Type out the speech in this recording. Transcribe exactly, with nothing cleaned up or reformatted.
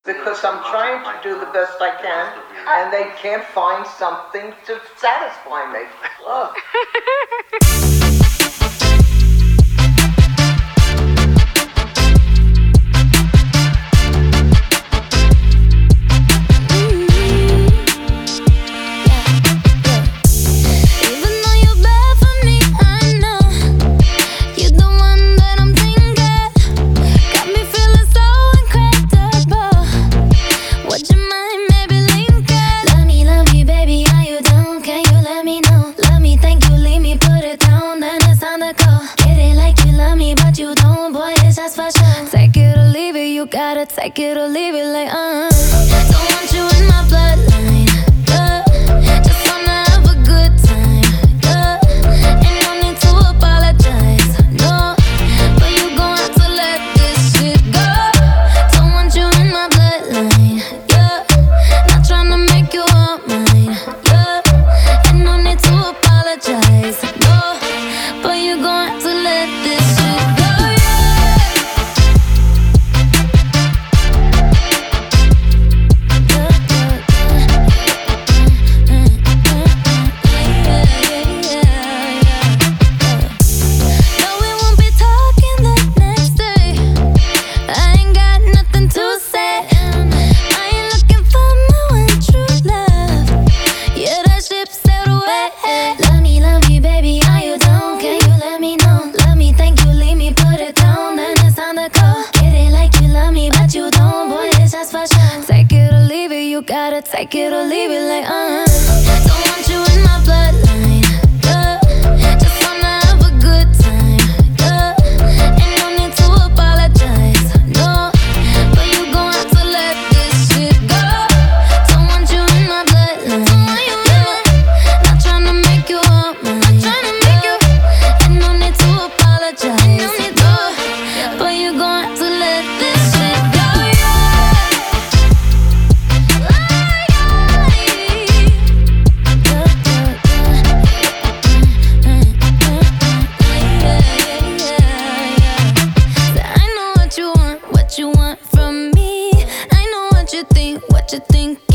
because I'm trying to do the best I can, and they can't find something to satisfy me. Ugh. Take it or leave it, you gotta take it or leave it, like, uh don't want you in my bloodline, yeah. Just wanna have a good time, yeah. Ain't no need to apologize, no. But you gon' have to let this shit go. Don't want you in my bloodline, yeah. Not tryna make you all mine, yeah. Ain't no need to apologize, no. But you gon' have to let this shit go. Take it or leave it, you gotta take it or leave it, like, uh don't want you in my bloodline, yeah. Just wanna have a good time, yeah. Ain't no need to apologize, no. But you gon' have to let this shit go. Don't want you in my bloodline, yeah. Not tryna make you all mine, yeah. Ain't no need to apologize, no. But you gon' have to let this shit go. What you want from me, I know what you think, what you think